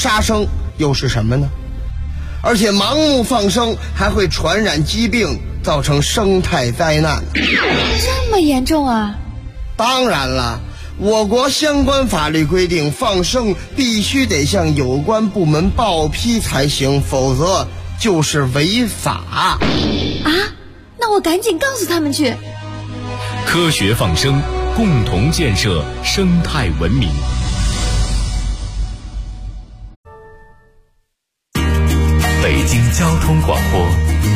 杀生又是什么呢？而且盲目放生还会传染疾病，造成生态灾难。 这么严重啊？ 当然了，我国相关法律规定，放生必须得向有关部门报批才行，否则就是违法。 啊？那我赶紧告诉他们去。 科学放生，共同建设生态文明。北京交通广播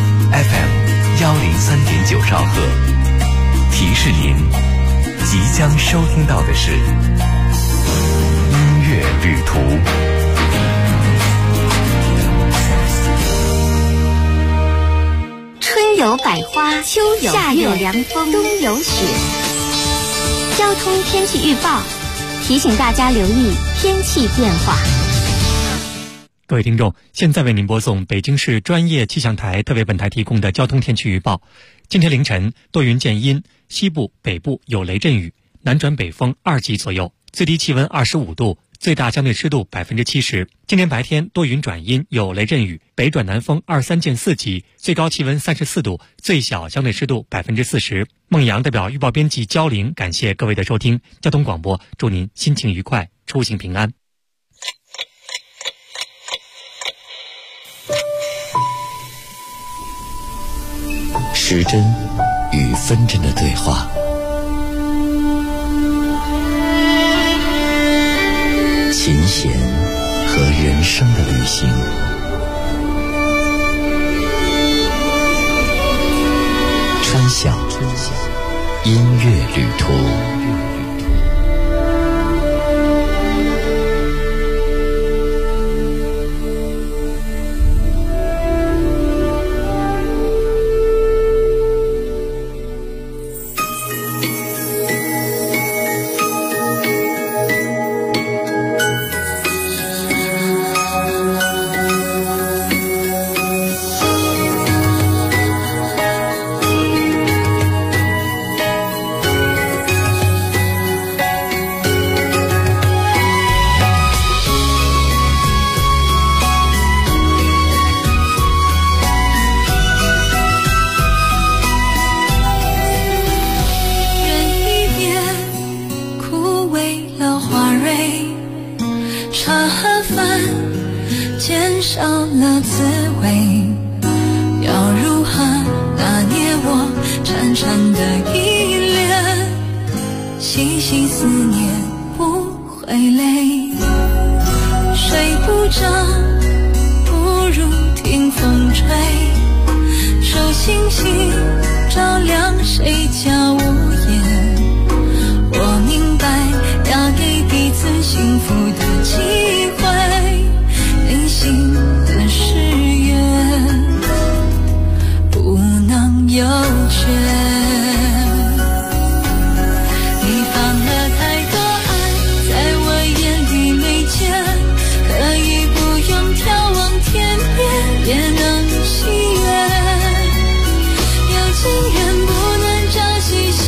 FM103.9兆赫，提示您即将收听到的是音乐旅途。 春有百花，秋有夏有凉风，冬有雪。交通天气预报提醒大家留意天气变化。 各位听众，现在为您播送北京市专业气象台特为本台提供的交通天气预报。今天凌晨多云见阴，西部、北部有雷阵雨，南转北风2级左右，最低气温25度，最大相对湿度70%。今天白天多云转阴，有雷阵雨，北转南风23见4级，最高气温34度，最小相对湿度40%。孟阳代表预报编辑焦玲，感谢各位的收听。交通广播祝您心情愉快，出行平安。 时针与分针的对话，琴弦和人生的旅行，穿响音乐旅途。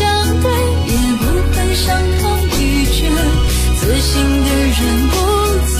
自信的人不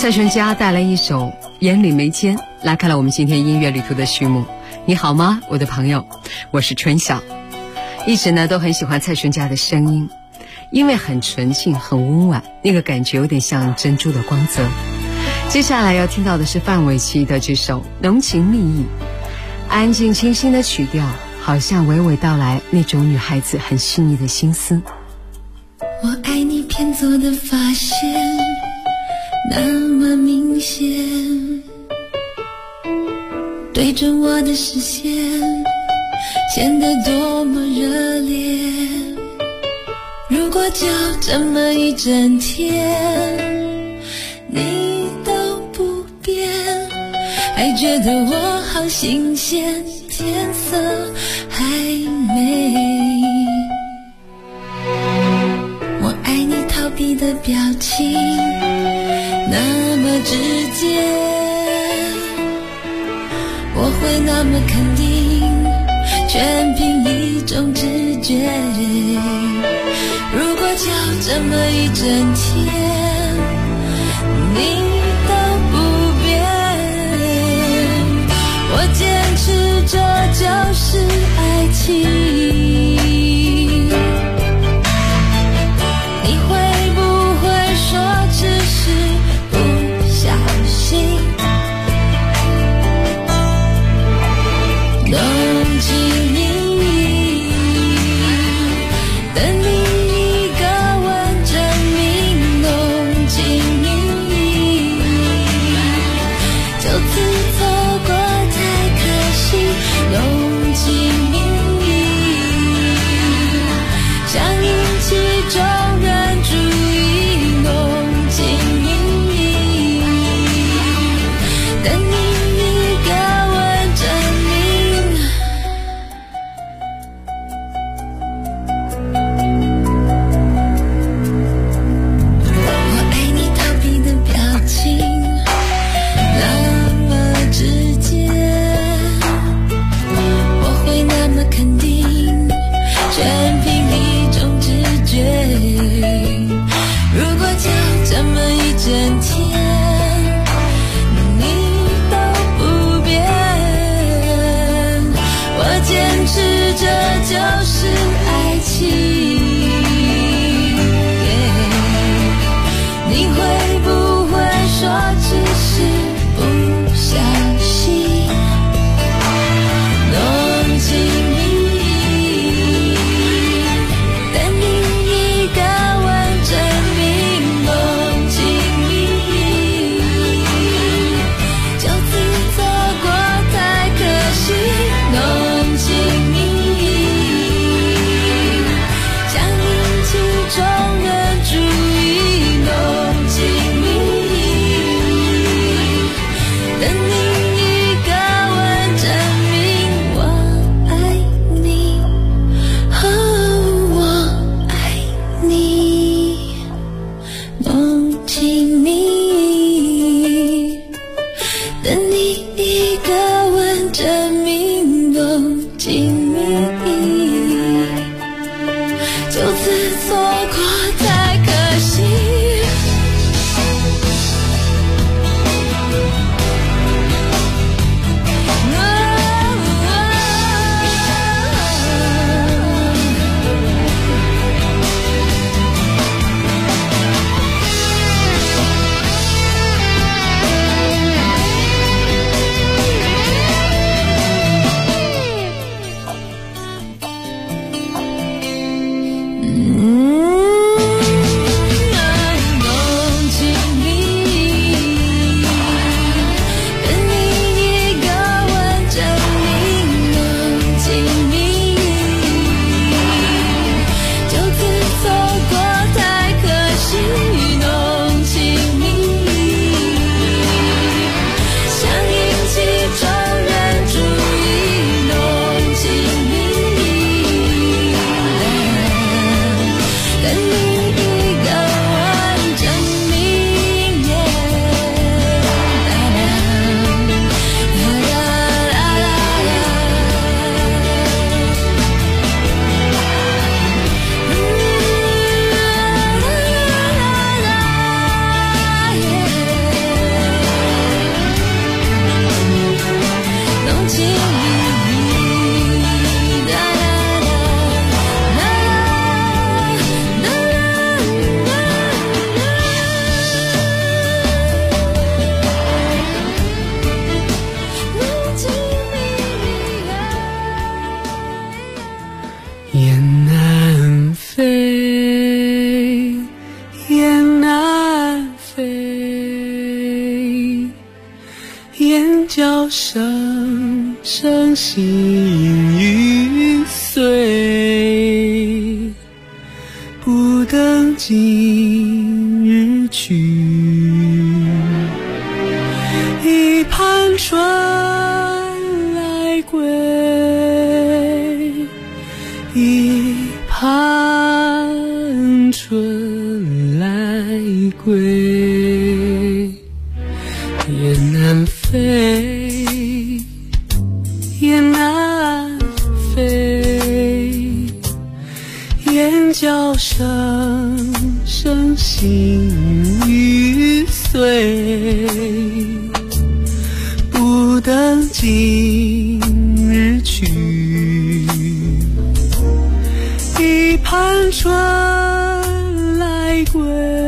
蔡淳佳带来一首《眼里没尖》，拉开了我们今天音乐旅途的序幕。你好吗，我的朋友？我是春晓。一直呢都很喜欢蔡淳佳的声音，因为很纯净很温婉，那个感觉有点像珍珠的光泽。接下来要听到的是范玮琪的这首浓情蜜意，安静清新的曲调，好像娓娓道来那种女孩子很细腻的心思。 我爱你偏左的发线那么明显，对准我的视线显得多么热烈。如果就这么一整天你都不变，还觉得我好新鲜，天色还美。我爱你逃避的表情那么直接，我会那么肯定，全凭一种直觉。如果就这么一整天你都不变，我坚持这就是爱情。你会不会说只是不小心？浓情蜜意，等你一个吻证明浓情蜜意，就此错过太可惜。浓情蜜意，想引起众人注意。浓情蜜意，等你一个吻证明。我爱你逃避的表情那么直接，我会那么肯定，全凭一种直觉。如果就这么一整天你都不变，我坚持这就是爱情。你会不会说只是不小心？浓情蜜意，等你一个吻证明浓情蜜意，就此错过太可惜。浓情蜜意， 生生心欲碎，不等今日去。一盘春来归，一盘春来归。雁南飞，雁南飞，雁叫声声心欲碎，不等今日去。一盘春来归，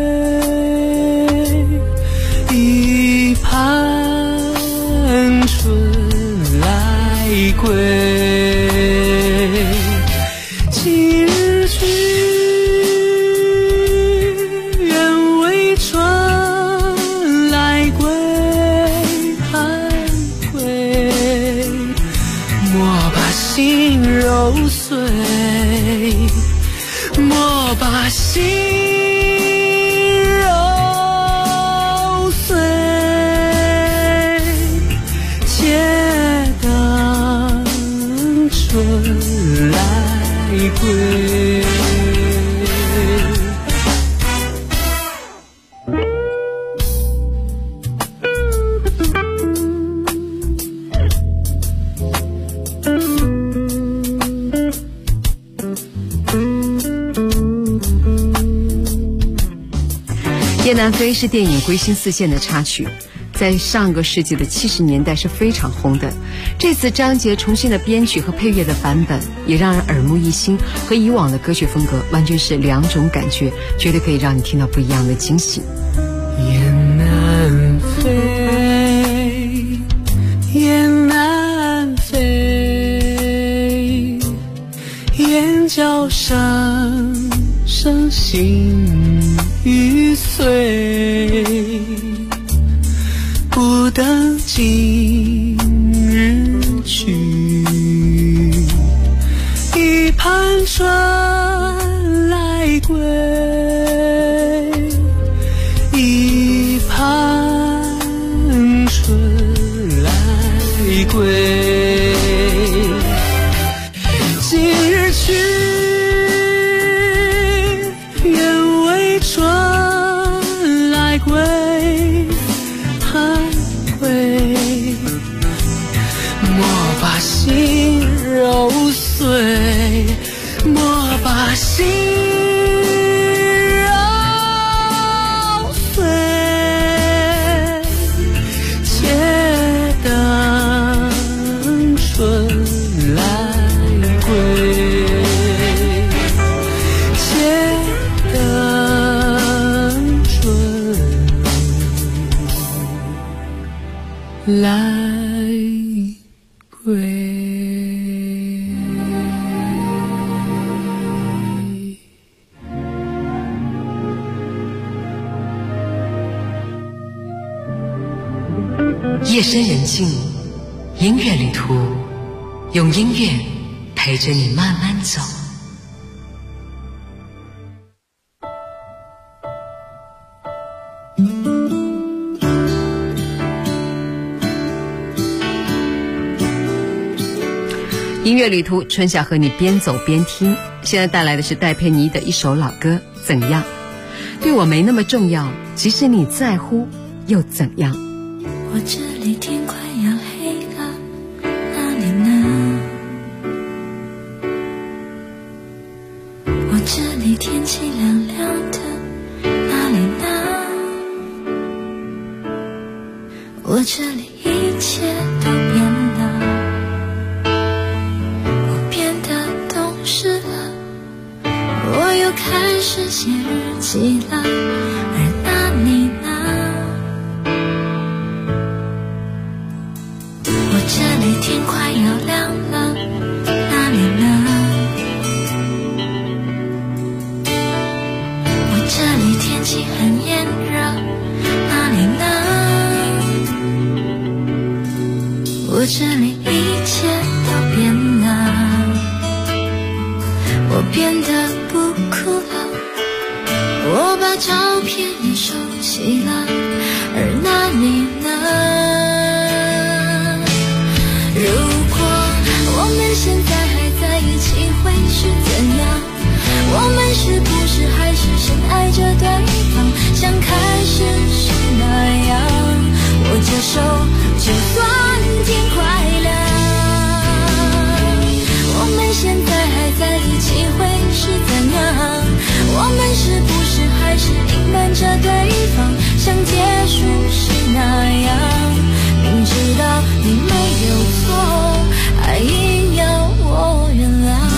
一盘春来归。今日去，愿为春来归。莫把心揉碎，莫把心揉碎，且等春来归。 雁南飞是电影《归心似箭》的插曲，在上个世纪的70年代是非常红的。这次张杰重新的编曲和配乐的版本也让人耳目一新，和以往的歌曲风格完全是两种感觉，绝对可以让你听到不一样的惊喜。 雁南飞，雁南飞，雁叫声声心欲碎，不等今日去。一盘春来归，一盘春来归。今日去，愿为春来归。莫把心揉碎，莫把心揉碎，且等春来归，且等春来归。 夜深人静，音乐旅途，用音乐陪着你慢慢走。音乐旅途，春夏和你边走边听。现在带来的是戴佩妮的一首老歌《怎样》。对我没那么重要，即使你在乎，又怎样？ 我这里天快要黑了，哪里呢？我这里天气凉凉的，哪里呢？我这里一切都变了，我变得懂事了，我又开始写日记了，而那你呢？这里天快要亮了，哪里呢？我这里天气很炎热，哪里呢？我这里一切都变了，我变得不哭了，我把照片也收起了，而那你呢？如果我们现在还在一起会是怎样？我们是不是还是深爱着对方，像开始时那样？我接受就算天快亮。我们现在还在一起会是怎样？我们是不是还是隐瞒着对方，像结束时那样？明知道你没有错，还硬要我原谅。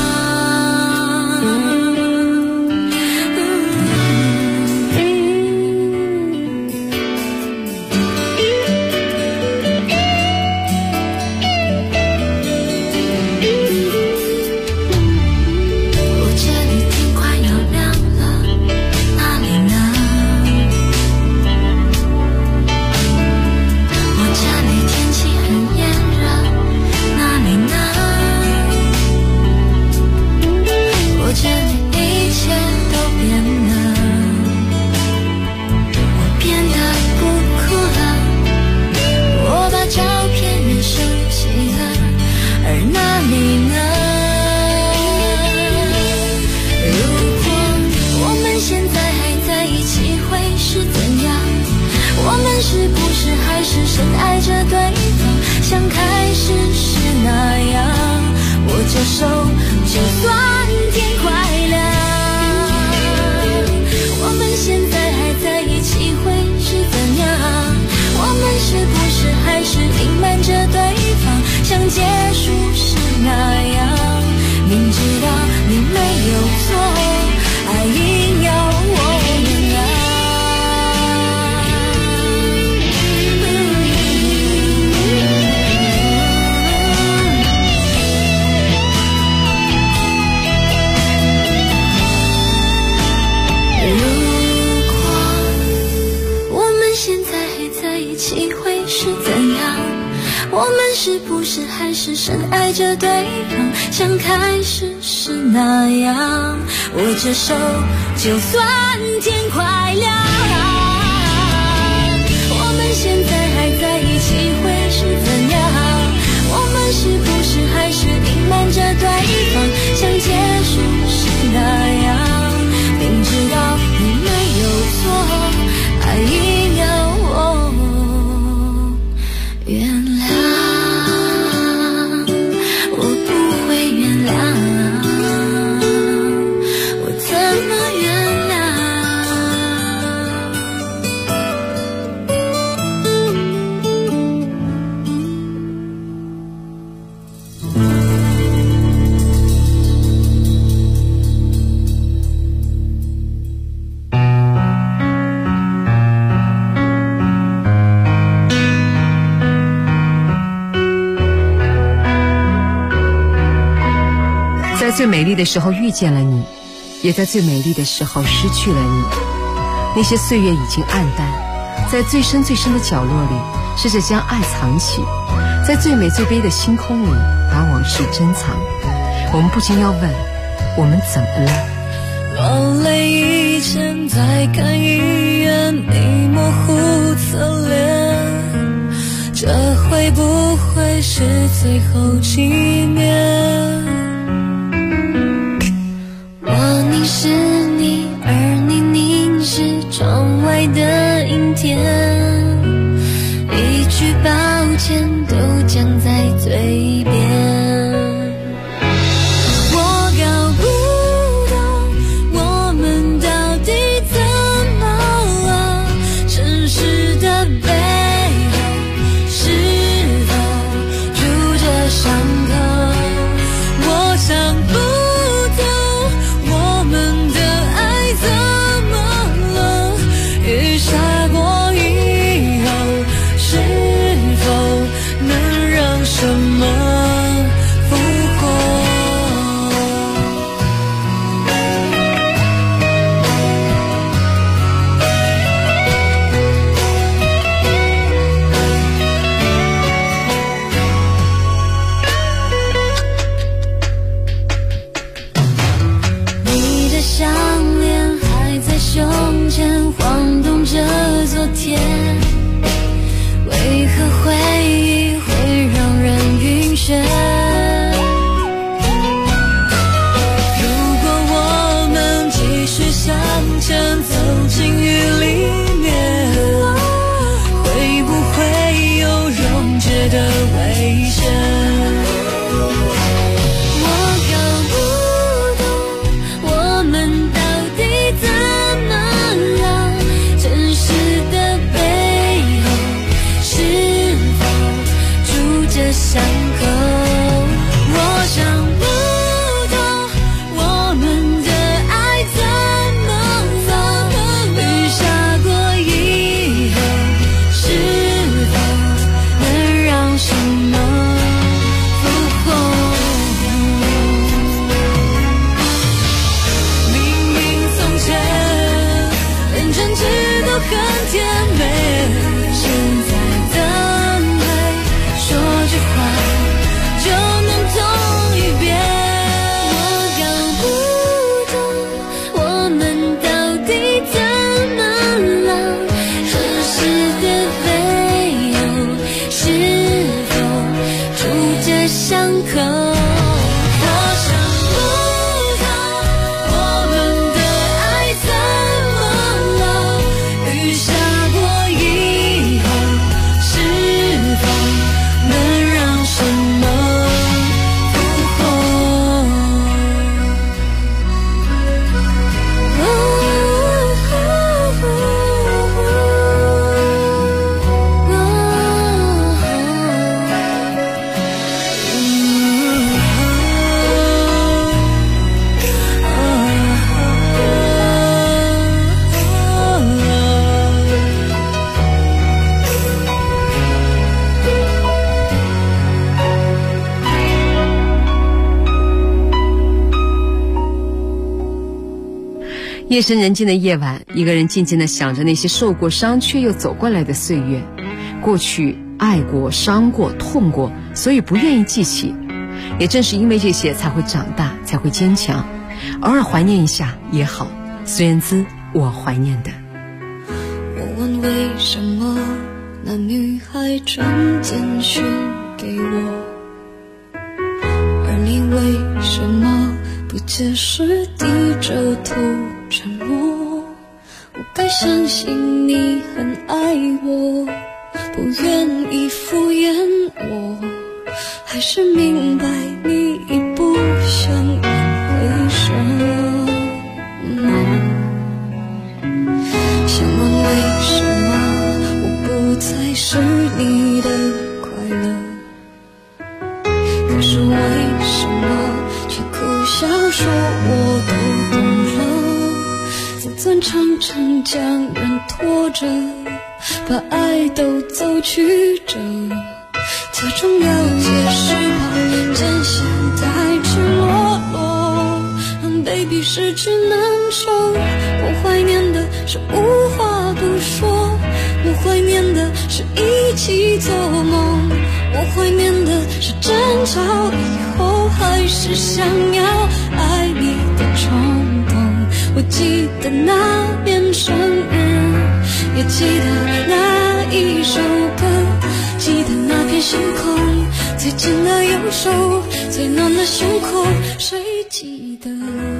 我接受就算天快亮。我们现在还在一起会是怎样？我们是不是还是隐瞒着对方，像结束时那样？明知道你没有错，还硬要我原谅。我不会原谅， 在最美丽的时候遇见了你，也在最美丽的时候失去了你。那些岁月已经暗淡，在最深最深的角落里，试着将爱藏起，在最美最悲的星空里，把往事珍藏。我们不禁要问，我们怎么了？ 落泪以前再看一眼你模糊侧脸，这会不会是最后纪念？我凝视你，而你凝视窗外的阴天，一句抱歉都讲在嘴边。什么巷口。我想不通我们的爱怎么了，雨下过以后是否能让什么复活？明明从前连争执都很甜美，现在的美说句话就能痛一遍。我搞不懂我们到底怎么了，真实的理由是否住着巷口？我想不通我们的爱怎么了，雨下过以后是否能让什么复活？ 夜深人静的夜晚，一个人静静地想着那些受过伤却又走过来的岁月，过去爱过、伤过、痛过，所以不愿意记起。也正是因为这些才会长大，才会坚强。偶尔怀念一下也好。孙燕姿，我怀念的。 我问为什么那女孩传简讯给我，而你为什么不解释，低着头沉默？我该相信你很爱我，不愿意敷衍我，还是明白你已不想回首？想问为什么我不再是你的快乐，可是为什么却苦笑说我都懂了？自尊常常将人拖着，把爱都走曲折，假装了解是怕真相太赤裸裸，让 baby 失去难受。我怀念的是无话不说，我怀念的是一起做梦，我怀念的是争吵以后还是想要爱你的冲动。我记得那年生日，也记得那一首歌，记得那片星空，最近的右手，最暖的胸口，谁记得，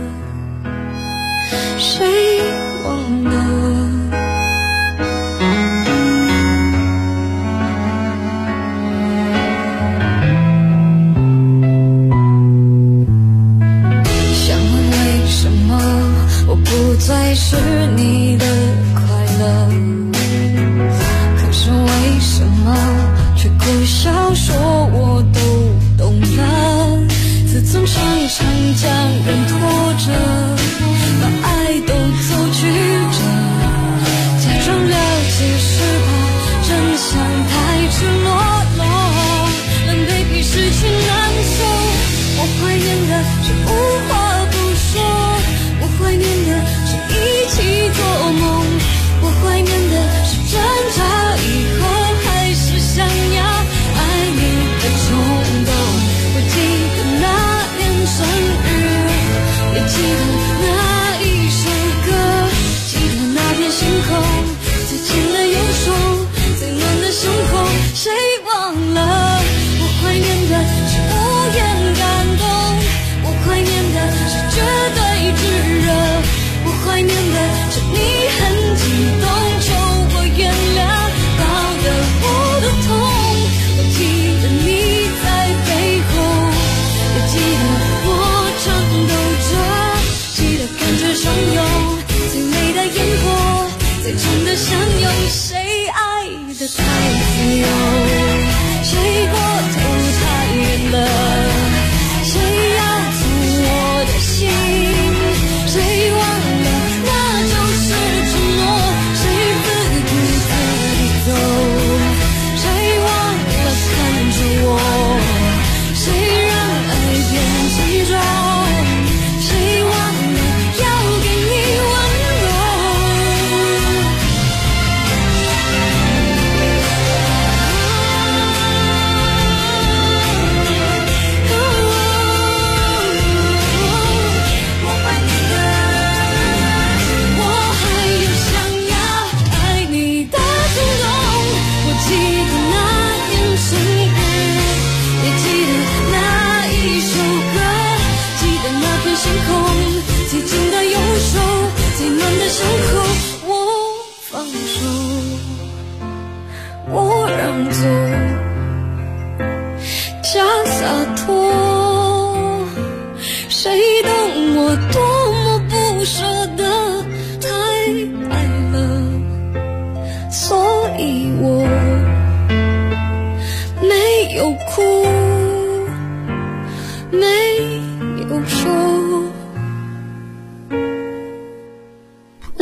谁忘了？想问为什么我不再是你的快乐，可是为什么却苦笑说我都懂了？自尊常常将人拖着，把爱都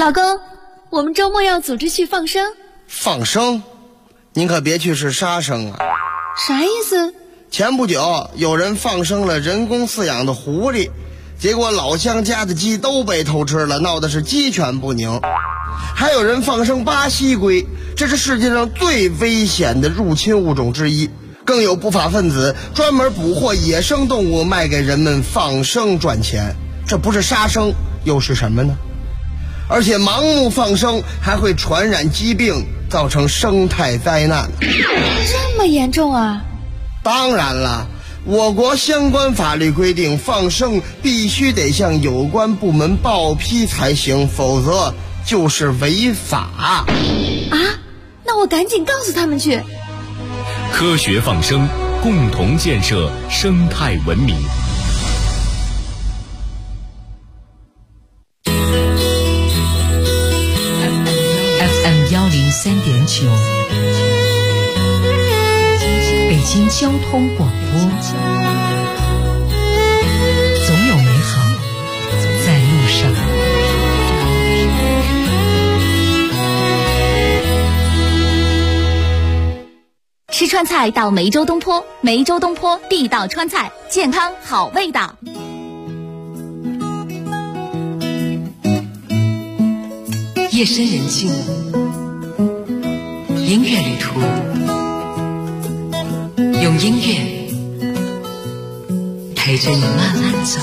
老公，我们周末要组织去放生。 放生？您可别去是杀生啊！ 啥意思？ 前不久有人放生了人工饲养的狐狸，结果老乡家的鸡都被偷吃了，闹的是鸡犬不宁。还有人放生巴西龟，这是世界上最危险的入侵物种之一。更有不法分子专门捕获野生动物卖给人们放生赚钱，这不是杀生又是什么呢？而且盲目放生还会传染疾病，造成生态灾难。 这么严重啊？ 当然了，我国相关法律规定，放生必须得向有关部门报批才行，否则就是违法。 啊？那我赶紧告诉他们去。 科学放生，共同建设生态文明。 FM 103.9，北京交通广播，总有美好在路上。 吃川菜到梅州东坡，梅州东坡地道川菜，健康好味道。 夜深人静，音乐旅途，用音乐陪着你慢慢走。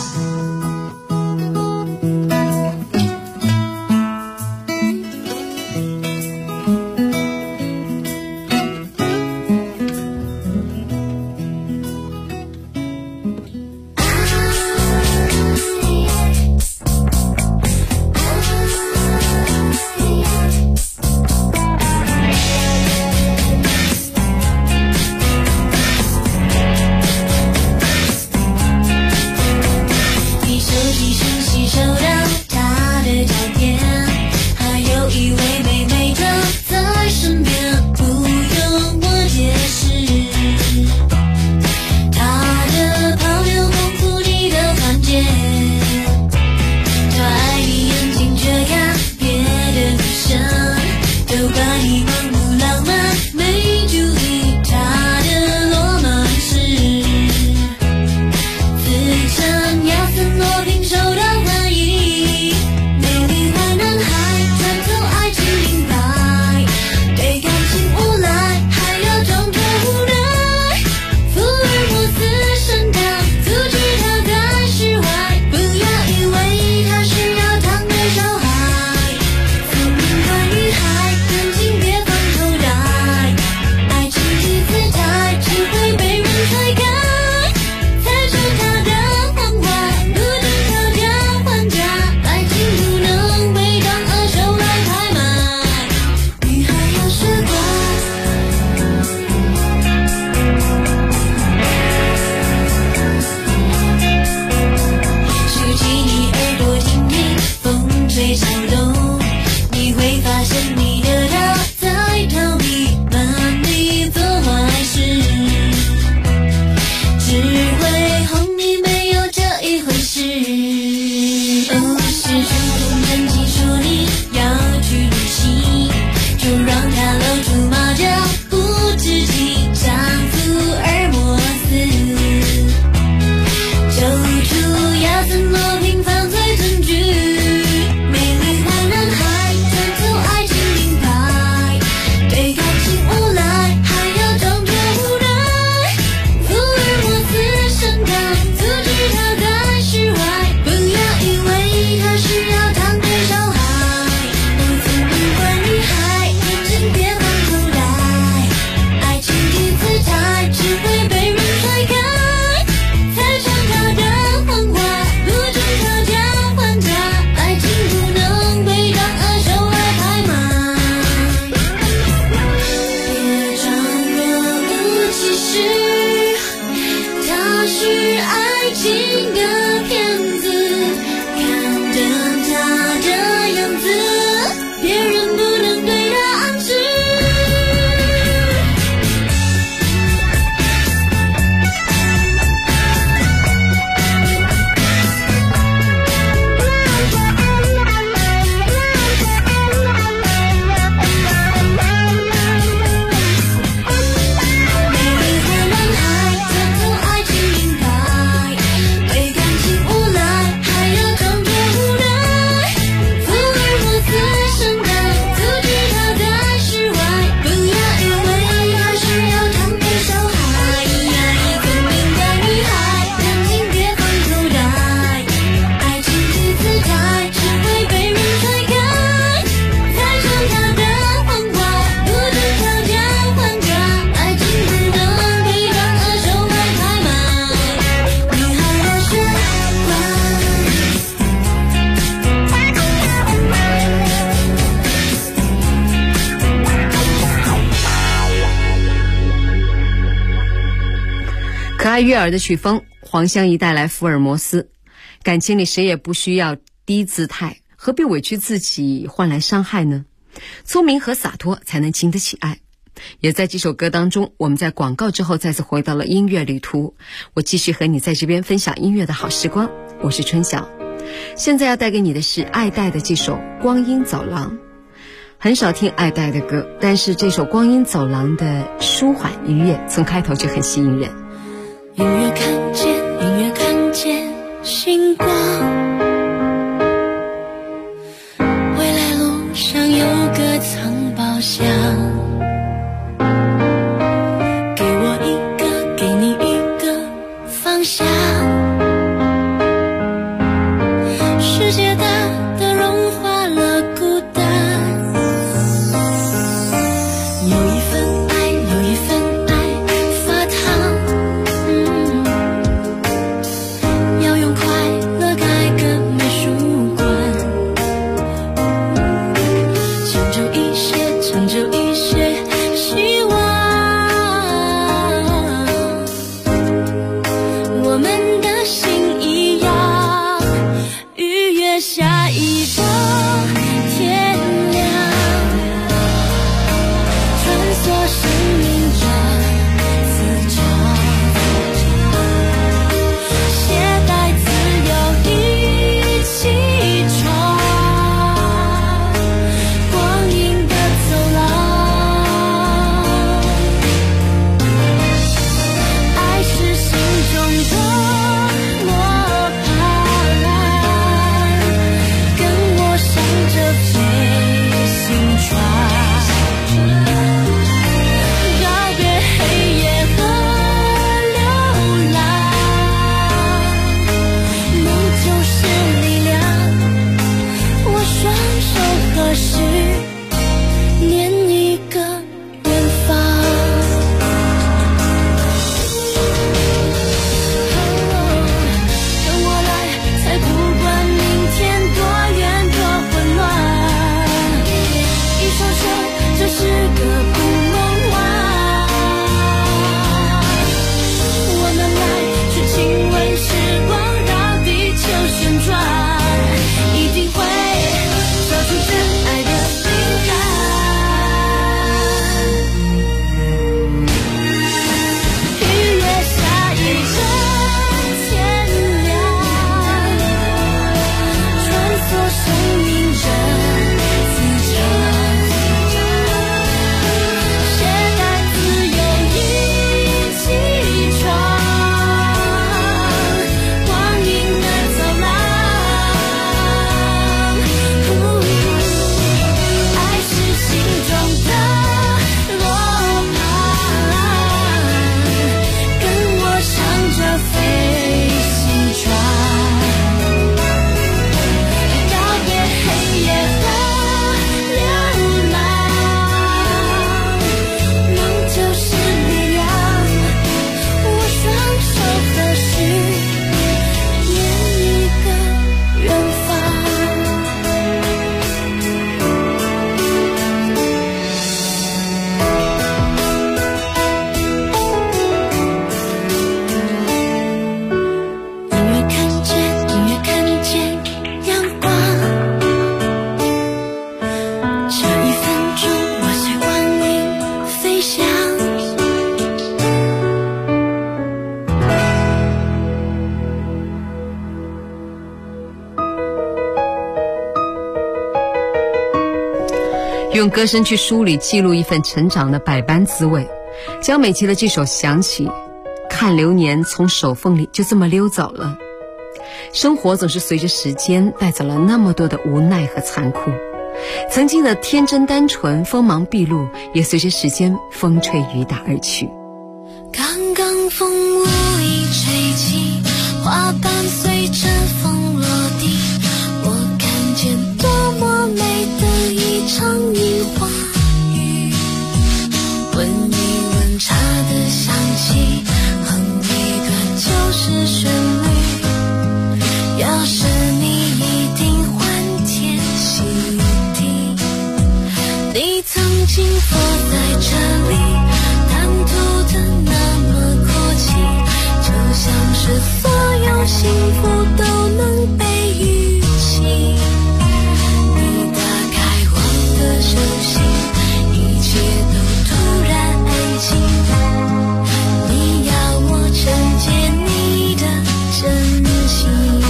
拉约尔的曲风，黄湘怡带来福尔摩斯。感情里谁也不需要低姿态，何必委屈自己换来伤害呢？聪明和洒脱才能经得起爱。也在几首歌当中，我们在广告之后再次回到了音乐旅途。我继续和你在这边分享音乐的好时光，我是春晓。现在要带给你的是爱戴的这首《光阴走廊》。很少听爱戴的歌，但是这首《光阴走廊》的舒缓愉悦从开头就很吸引人。 隐约看见，隐约看见星光，未来路上有个藏宝箱，给我一个，给你一个方向。世界大的融化了孤单，有一份爱，有一份爱发烫，要用快乐盖个美术馆，抢救一些，抢救一些希望，我们的心一样逾越下一个天亮，穿梭生命这磁场，携带自由一起闯光阴的走廊，爱是心中的罗盘，跟我上着飞行船，告别黑夜和流浪，梦就是力量，我双手合十，念一个远方。跟我来，才不管明天多远多混乱，一双手，这是个不梦幻。我们来去亲吻时光，让地球旋转，一定会找出真爱的灵感。逾越下一个天亮，穿梭生命这磁场，携带自由一起闯光阴的走廊，爱是心中的罗盘，跟我上着飞行船，告别黑夜和流浪，梦就是力量，我双手合十，念一个远方。隐约看见，隐约看见阳光，这一分钟我随光阴飞翔。 用歌声去梳理记录一份成长的百般滋味。江美琪的这首想起，看流年从手缝里就这么溜走了。生活总是随着时间带走了那么多的无奈和残酷，曾经的天真单纯锋芒毕露，也随着时间风吹雨打而去。 刚刚风无意吹起，花瓣随着风落地，我看见多么美的一场樱花雨，闻一闻茶的香气，哼一段旧时旋律，要是你一定欢天喜地，你曾经坐在这里，谈吐的那么阔气，这是所有幸福都能被预期。你打开我的手心，一切都突然安静。你要我承接你的真情。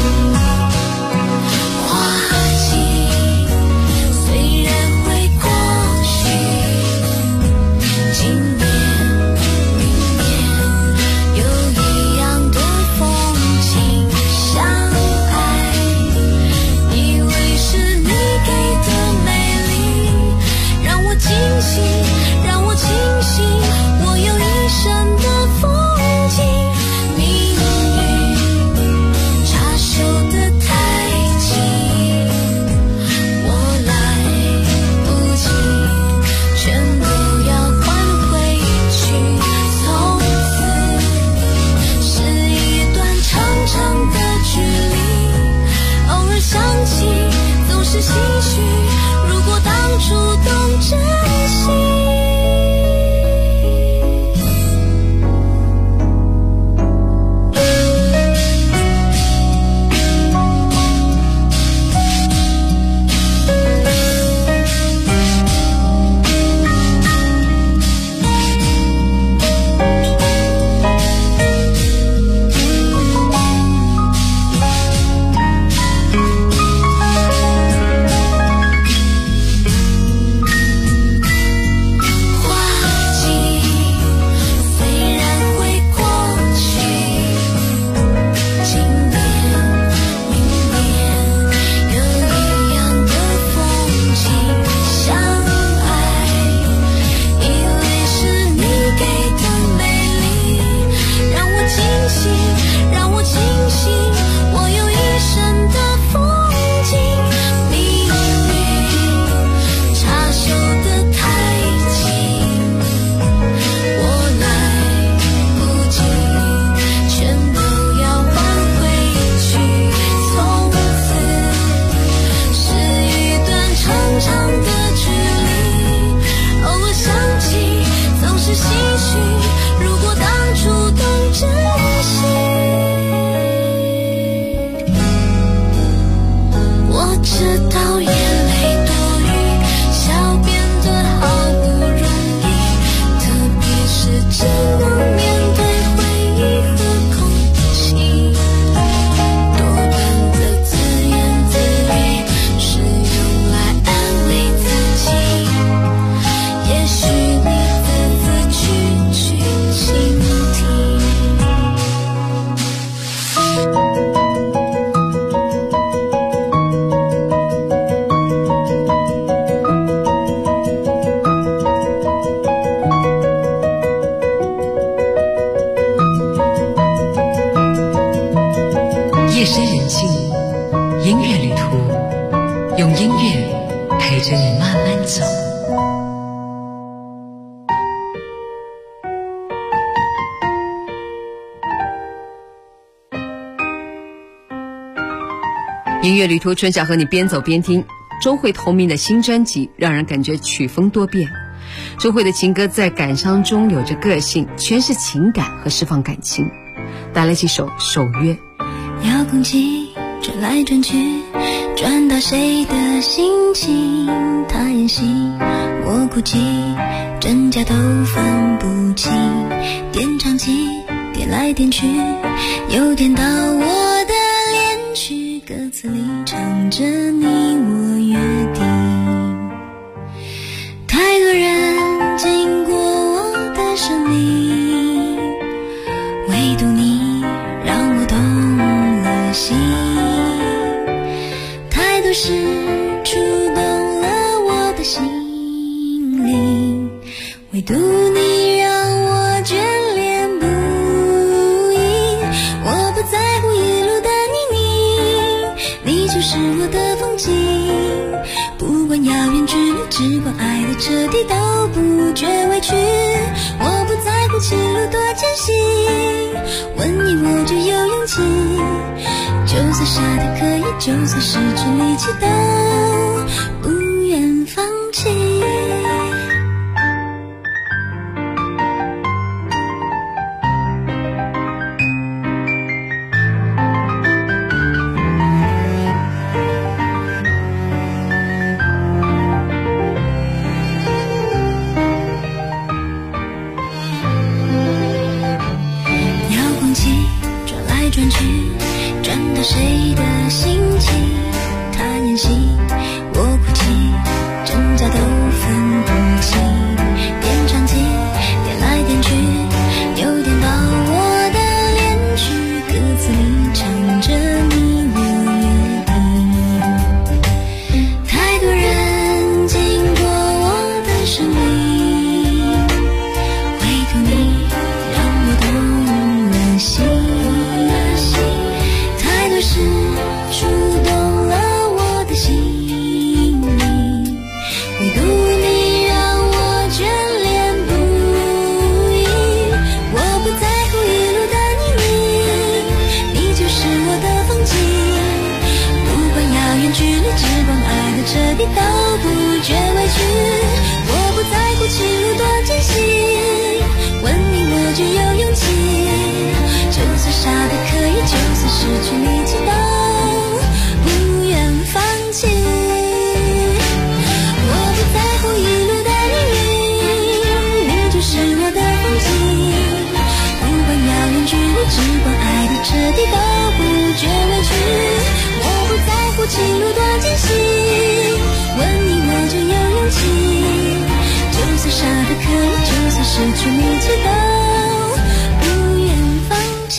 花季虽然会过去，今年明年有一样的风景。相爱以为是你给的美丽，让我惊喜，让我清醒，我有一生的风景。命运插手得太紧，我来不及，全都要还回去。从此是一段长长的距离，偶尔想起总是唏嘘，如果当初懂珍惜。 夜深人静，音乐旅途，用音乐陪着你慢慢走。音乐旅途，春晓和你边走边听。周蕙同名的新专辑让人感觉曲风多变。周蕙的情歌在感伤中有着个性，全是情感和释放感情。带来几首《守约》。 遥控器转来转去，转到谁的心情？他演戏，我哭泣，真假都分不清。点唱机点来点去，又点到我的恋曲，歌词里唱着你我约定。太多人经过我的生命，唯独你让我动了心。太多事触动了我的心灵，唯独你让我眷恋不已。我不在乎一路的泥泞，你就是我的风景。不管遥远距离，只管爱的彻底，都不觉委屈。我不在乎情路多艰辛，吻你我就有勇气。就算傻得可以，就算失去力气，都不愿放弃。 来转去，转到谁的心情？他演戏，我哭泣，真假都分不清。点唱机，点来点去，又点到我的恋曲，歌词里唱着你我约定。太多人经过我的生命，唯独你让我动了心。太多事触动了我的心灵，唯独你让我眷恋不已。我不在乎一路的泥泞，你就是我的风景。不管遥远距离，只管爱的彻底，都不觉委屈。我不在乎情路多艰辛，问你我就有勇气。就算傻得可以，就算失去力气，都不愿放弃。我不在乎一路的泥泞，你就是我的风景。不管遥远距离，只管爱的彻底，都不觉委屈。我不在乎情路多艰辛，问你我就有勇气。就算傻得可以，就算失去力气，都不愿放弃。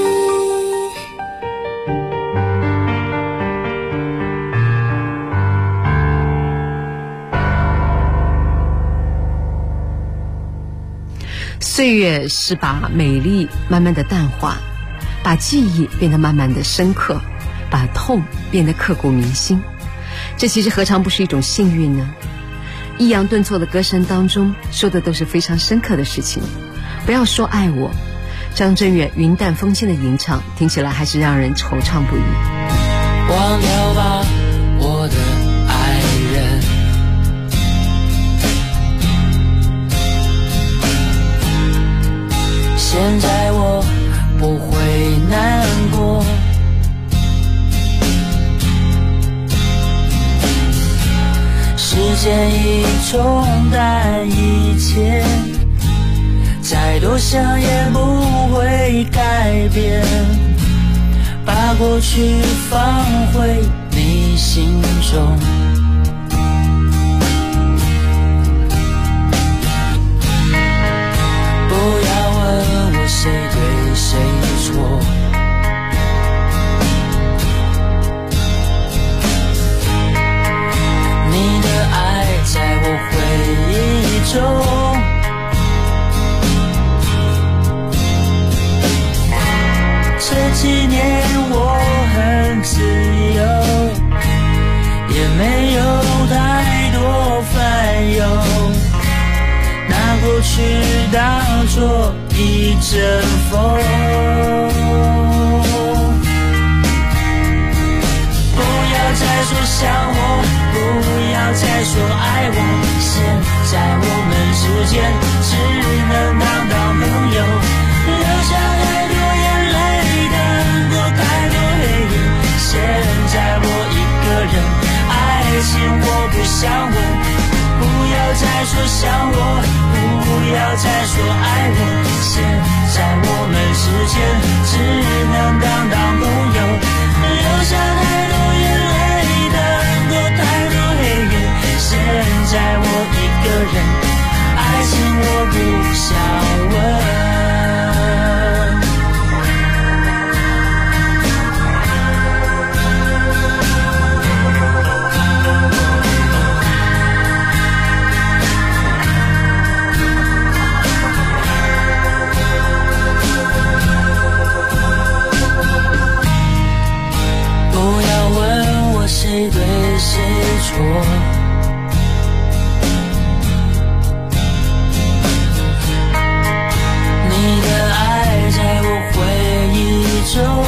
岁月是把美丽慢慢的淡化，把记忆变得慢慢的深刻，把痛变得刻骨铭心。这其实何尝不是一种幸运呢？抑扬顿挫的歌声当中说的都是非常深刻的事情。不要说爱我，张震岳云淡风轻的吟唱，听起来还是让人惆怅不已。 忘掉吧我的爱人，现在我不会难过，时间已冲淡一切，再多想也不会改变，把过去放回你心中。不要问我谁对谁错，你的爱在我回忆中，这几年我很自由，也没有太多烦忧，拿过去当作一阵风。不要再说想我，不要再说爱我，现在我们之间只能当朋友，留下太多眼泪，等过太多黑夜，现在我一个人，爱情我不想问，不要再说想我，不要再说爱我，现在我们之间只能当朋友，留下太多眼泪，等过太多黑夜，现在我一个人，爱情我不想问。谁对谁错，你的爱在我回忆中，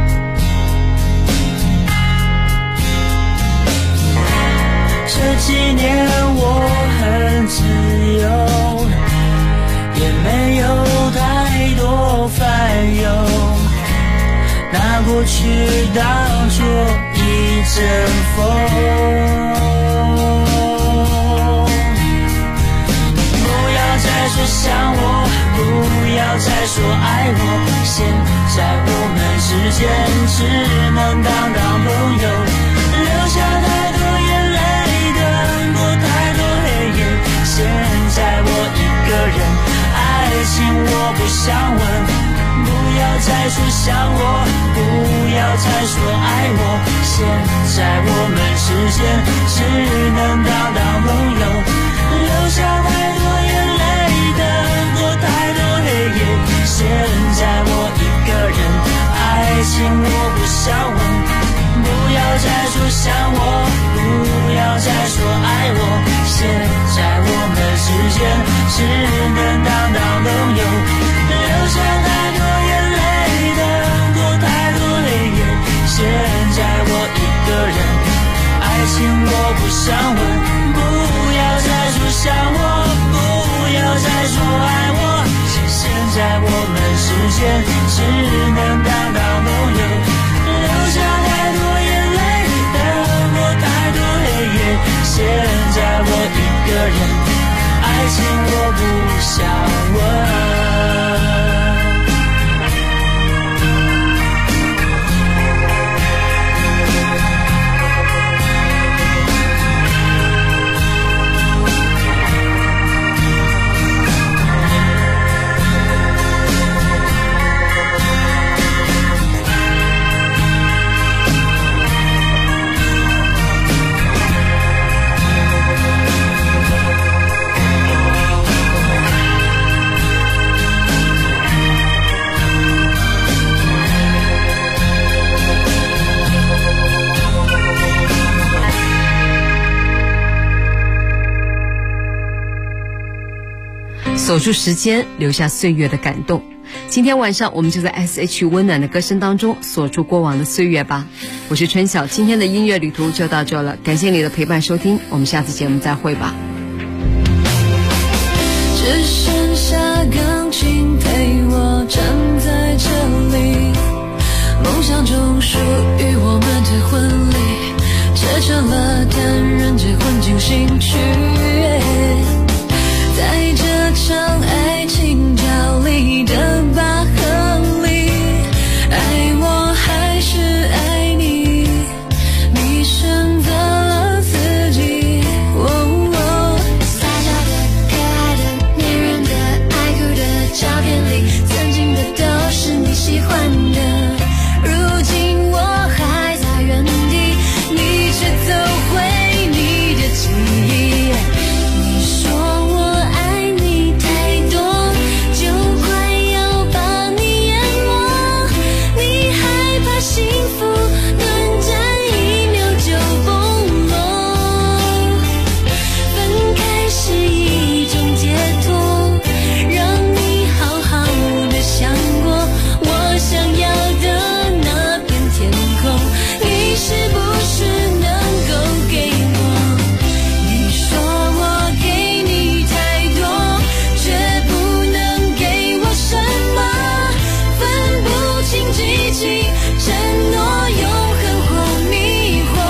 这几年我很自由，也没有太多烦忧，拿过去当作一阵风。不要再说想我，不要再说爱我，现在我们之间只能当朋友。留下太多眼泪，等过太多黑夜，现在我一个人，爱情我不想问。不要再说想我，不要再说爱我，现在我们之间只能当朋友。留下太多眼泪，等过太多黑夜，现在我一个人，爱情我不想问。不要再说想我，不要再说爱我，现在我们之间只能当朋友。留下太多眼泪，等过太多黑夜，现在我一个人，爱情我不想问。不要再说想我，不要再说爱我，现在我们之间只能当朋友。留下太多眼泪，等过太多黑夜，现在我一个人，爱情我不想问。 守住时间，留下岁月的感动。今天晚上我们就在 SH 温暖的歌声当中锁住过往的岁月吧。我是春晓，今天的音乐旅途就到这了，感谢你的陪伴收听，我们下次节目再会吧。 只剩下钢琴陪我站在这里，梦想中属于我们的婚礼，这成了单人结婚进行曲，在这场爱情角力的拔河里，爱我还是爱你，你选择了自己。撒娇的、可爱的、黏人的、爱哭的照片里，曾经的都是你喜欢的，如今我还在原地，你却走回你的记忆。你说我爱你太多，就快要把你淹没，你害怕幸福短暂一秒就崩落，分开是一种解脱，让你好好的想过我想要的那片天空，你是不是能够给我？你说我给你太多，却不能给我什么，分不清激情、承诺、永恒或迷惑。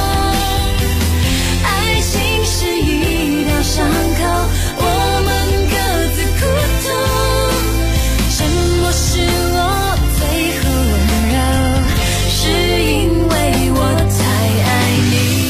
爱情是一道伤口，我们各自苦痛，沉默是我最后温柔，是因为我太爱你。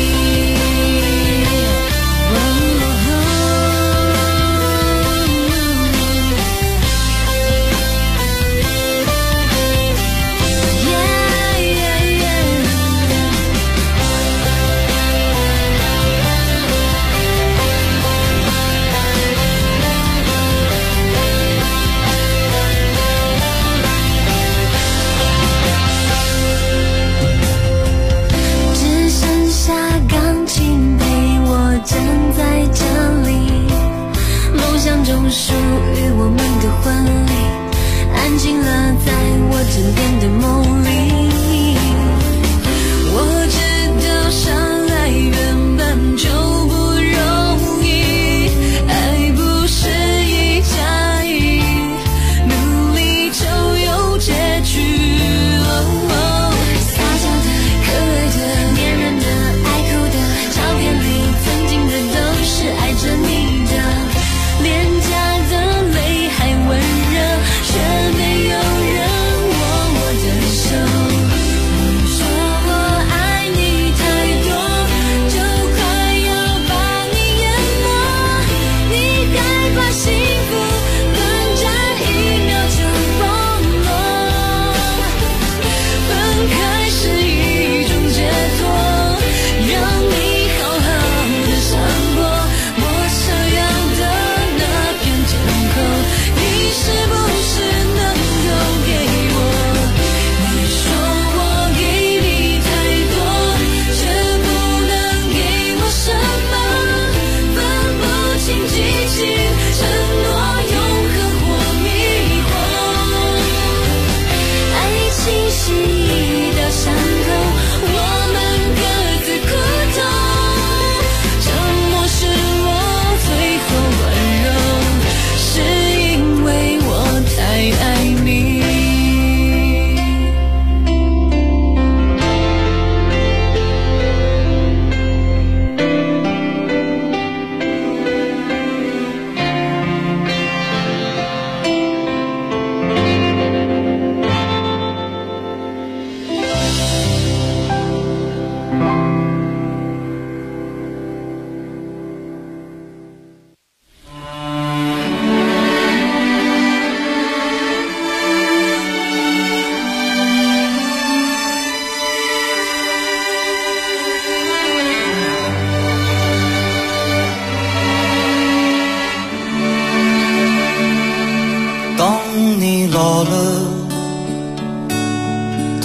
只剩下钢琴陪我站在这里，梦想中属于我们的婚礼，安静了在我枕边的梦里。我知道相爱原本就不容易，爱不是一加一，努力就有结局。撒娇的、可爱的、黏人的、爱哭的照片里，曾经的都是爱着你的，脸颊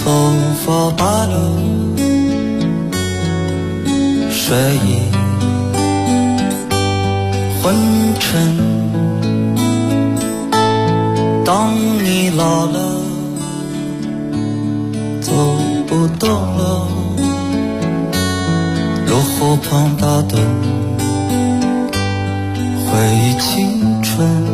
头发白了，睡意昏沉。当你老了，走不动了，炉火旁打盹，回忆青春。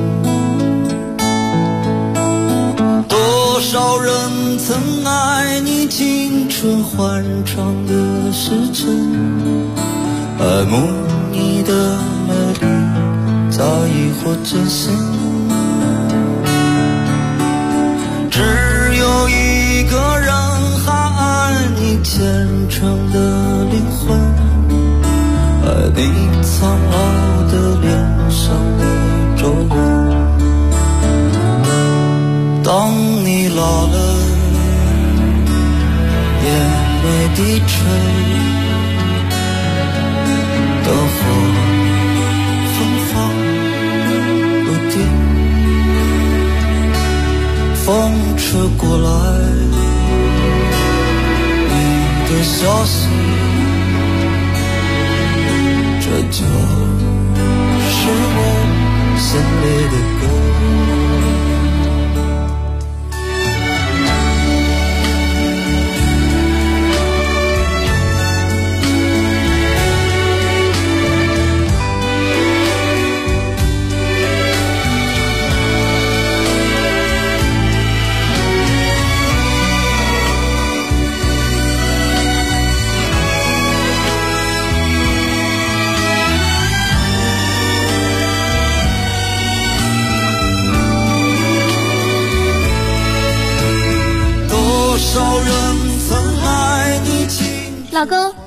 多少人曾爱你青春欢畅的时辰，爱慕你的美丽，早已或真心。只有一个人还爱你虔诚的灵魂，爱你苍老的脸上的皱纹。当你老了，眼泪低垂，灯火芬芳不定，风吹过来你的消息，这就是我心里的歌。 老公，